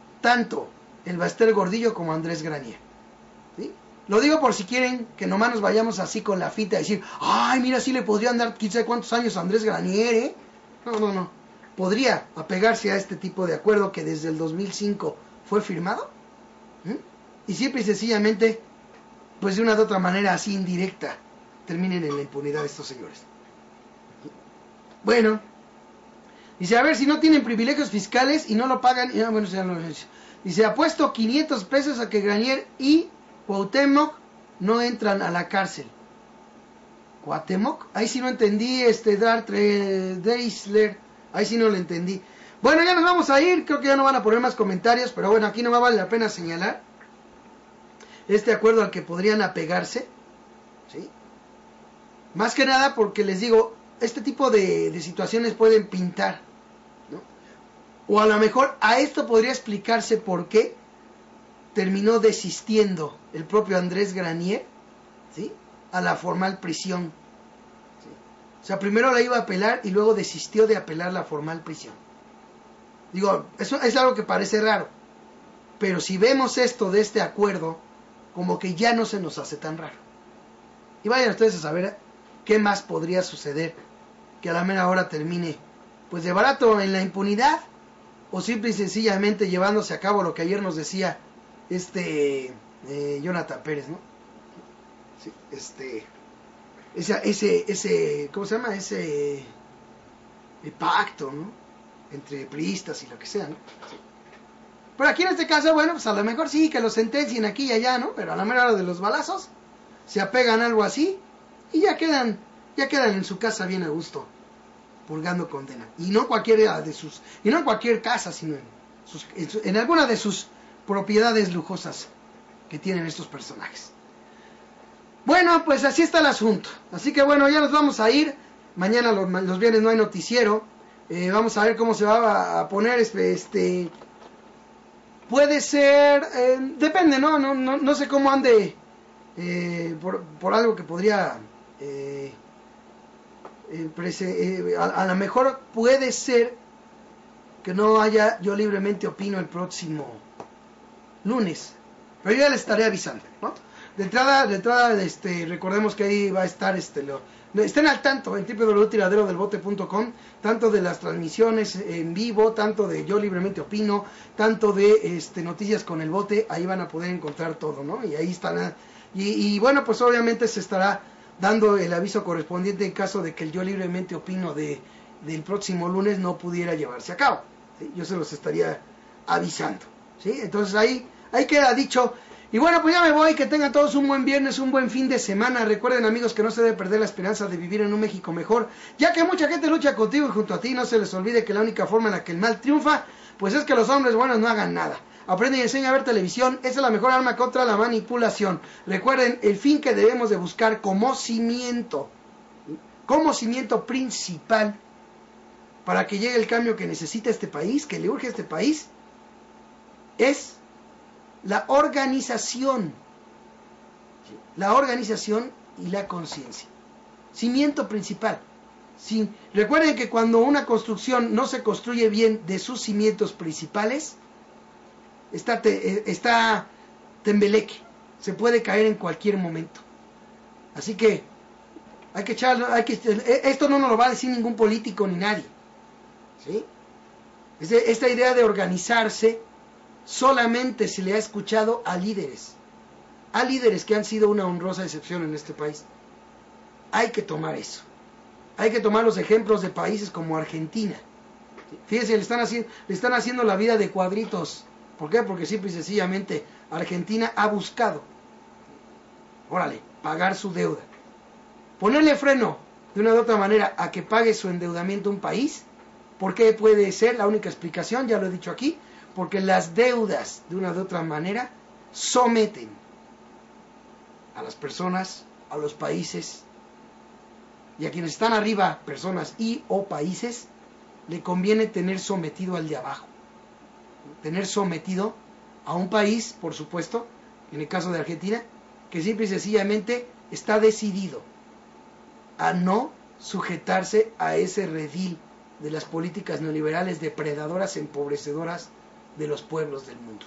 el Ballester Gordillo como Andrés Granier. ¿Sí? Lo digo por si quieren que nomás nos vayamos así con la finta de decir, ay, mira, sí le podrían dar quién sabe cuántos años a Andrés Granier, ¿eh? No. Podría apegarse a este tipo de acuerdo que desde el 2005 fue firmado. Y simple y sencillamente, pues de una u otra manera así indirecta, terminen en la impunidad de estos señores. Bueno, dice, a ver, si no tienen privilegios fiscales y no lo pagan, dice, apuesto 500 pesos a que Granier y Cuauhtémoc no entran a la cárcel. Cuauhtémoc, ahí sí no entendí, Darth Deisler, ahí sí no lo entendí. Bueno, ya nos vamos a ir, creo que ya no van a poner más comentarios, pero bueno, aquí no me vale la pena señalar este acuerdo al que podrían apegarse, ¿sí? Más que nada porque les digo, este tipo de situaciones pueden pintar, ¿no? O a lo mejor a esto podría explicarse por qué terminó desistiendo el propio Andrés Granier, ¿sí?, a la formal prisión, ¿sí? O sea, primero la iba a apelar y luego desistió de apelar la formal prisión. Digo, eso es algo que parece raro, pero si vemos esto de este acuerdo, como que ya no se nos hace tan raro. Y vayan ustedes a saber qué más podría suceder, que a la mera hora termine pues de barato en la impunidad, o simple y sencillamente llevándose a cabo lo que ayer nos decía Jonathan Pérez, ¿no? Sí, ese ¿cómo se llama? Ese pacto, ¿no?, entre priistas y lo que sea, ¿no? Sí. Pero aquí en este caso, bueno, pues a lo mejor sí que lo sentencien aquí y allá, ¿no? Pero a la mera hora de los balazos se apegan a algo así y ya quedan en su casa bien a gusto, purgando condena. Y no en cualquier casa, sino en alguna de sus propiedades lujosas que tienen estos personajes. Bueno, pues así está el asunto. Así que bueno, ya nos vamos a ir. Mañana los viernes no hay noticiero. Vamos a ver cómo se va a poner puede ser, depende, no sé cómo ande, por algo que podría a lo mejor puede ser que no haya Yo Libremente Opino el próximo lunes, pero yo ya les estaré avisando, ¿no? De entrada, recordemos que ahí va a estar estén al tanto en www.tiraderodelbote.com, tanto de las transmisiones en vivo, tanto de Yo Libremente Opino, tanto de Noticias con el Bote. Ahí van a poder encontrar todo, ¿no? Y ahí estará, y bueno, pues obviamente se estará dando el aviso correspondiente en caso de que el Yo Libremente Opino del próximo lunes no pudiera llevarse a cabo, ¿sí? Yo se los estaría avisando, ¿sí? Entonces ahí queda dicho. Y bueno, pues ya me voy, que tengan todos un buen viernes, un buen fin de semana. Recuerden, amigos, que no se debe perder la esperanza de vivir en un México mejor, ya que mucha gente lucha contigo y junto a ti. No se les olvide que la única forma en la que el mal triunfa, pues es que los hombres buenos no hagan nada. Aprende y enseña a ver televisión, esa es la mejor arma contra la manipulación. Recuerden, el fin que debemos de buscar como cimiento principal para que llegue el cambio que necesita este país, que le urge a este país, es la organización y la conciencia. Cimiento principal. Recuerden que cuando una construcción no se construye bien de sus cimientos principales, está tembeleque, se puede caer en cualquier momento. Así que esto no nos lo va a decir ningún político ni nadie, ¿sí? Esta idea de organizarse solamente se le ha escuchado a líderes que han sido una honrosa excepción en este país. Hay que tomar eso. Hay que tomar los ejemplos de países como Argentina. Fíjense, le están haciendo la vida de cuadritos. ¿Por qué? Porque simple y sencillamente Argentina ha buscado, pagar su deuda. Ponerle freno de una u otra manera a que pague su endeudamiento un país. ¿Por qué puede ser? La única explicación, ya lo he dicho aquí, porque las deudas de una u otra manera someten a las personas, a los países, y a quienes están arriba, personas y o países, le conviene tener sometido al de abajo. Tener sometido a un país, por supuesto, en el caso de Argentina, que simple y sencillamente está decidido a no sujetarse a ese redil de las políticas neoliberales depredadoras, empobrecedoras de los pueblos del mundo.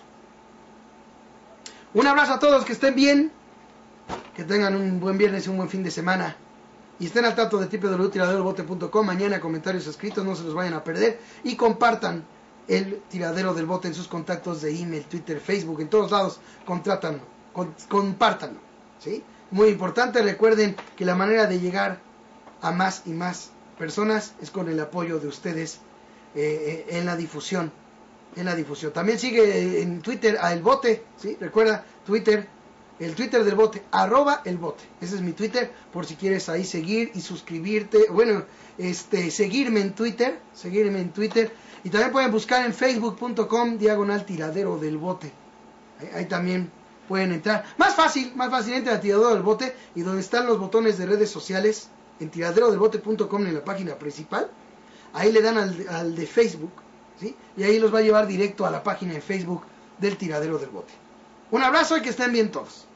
Un abrazo a todos, que estén bien, que tengan un buen viernes y un buen fin de semana, y estén al tanto de www.tiraderodelbote.com. Mañana comentarios escritos, no se los vayan a perder, y compartan el Tiradero del Bote en sus contactos de email, Twitter, Facebook, en todos lados. Compártanlo, ¿sí? Muy importante. Recuerden que la manera de llegar a más y más personas es con el apoyo de ustedes en la difusión. También sigue en Twitter a El Bote, ¿sí? Recuerda, Twitter, el Twitter del bote, @elbote. Ese es mi Twitter, por si quieres ahí seguir y suscribirte. Bueno, seguirme en Twitter. Y también pueden buscar en facebook.com/tiradero del bote. Ahí también pueden entrar. Más fácil, entra a Tiradero del Bote, y donde están los botones de redes sociales, en tiraderodelbote.com, en la página principal, ahí le dan al de Facebook, ¿sí? Y ahí los va a llevar directo a la página de Facebook del Tiradero del Bote. Un abrazo y que estén bien todos.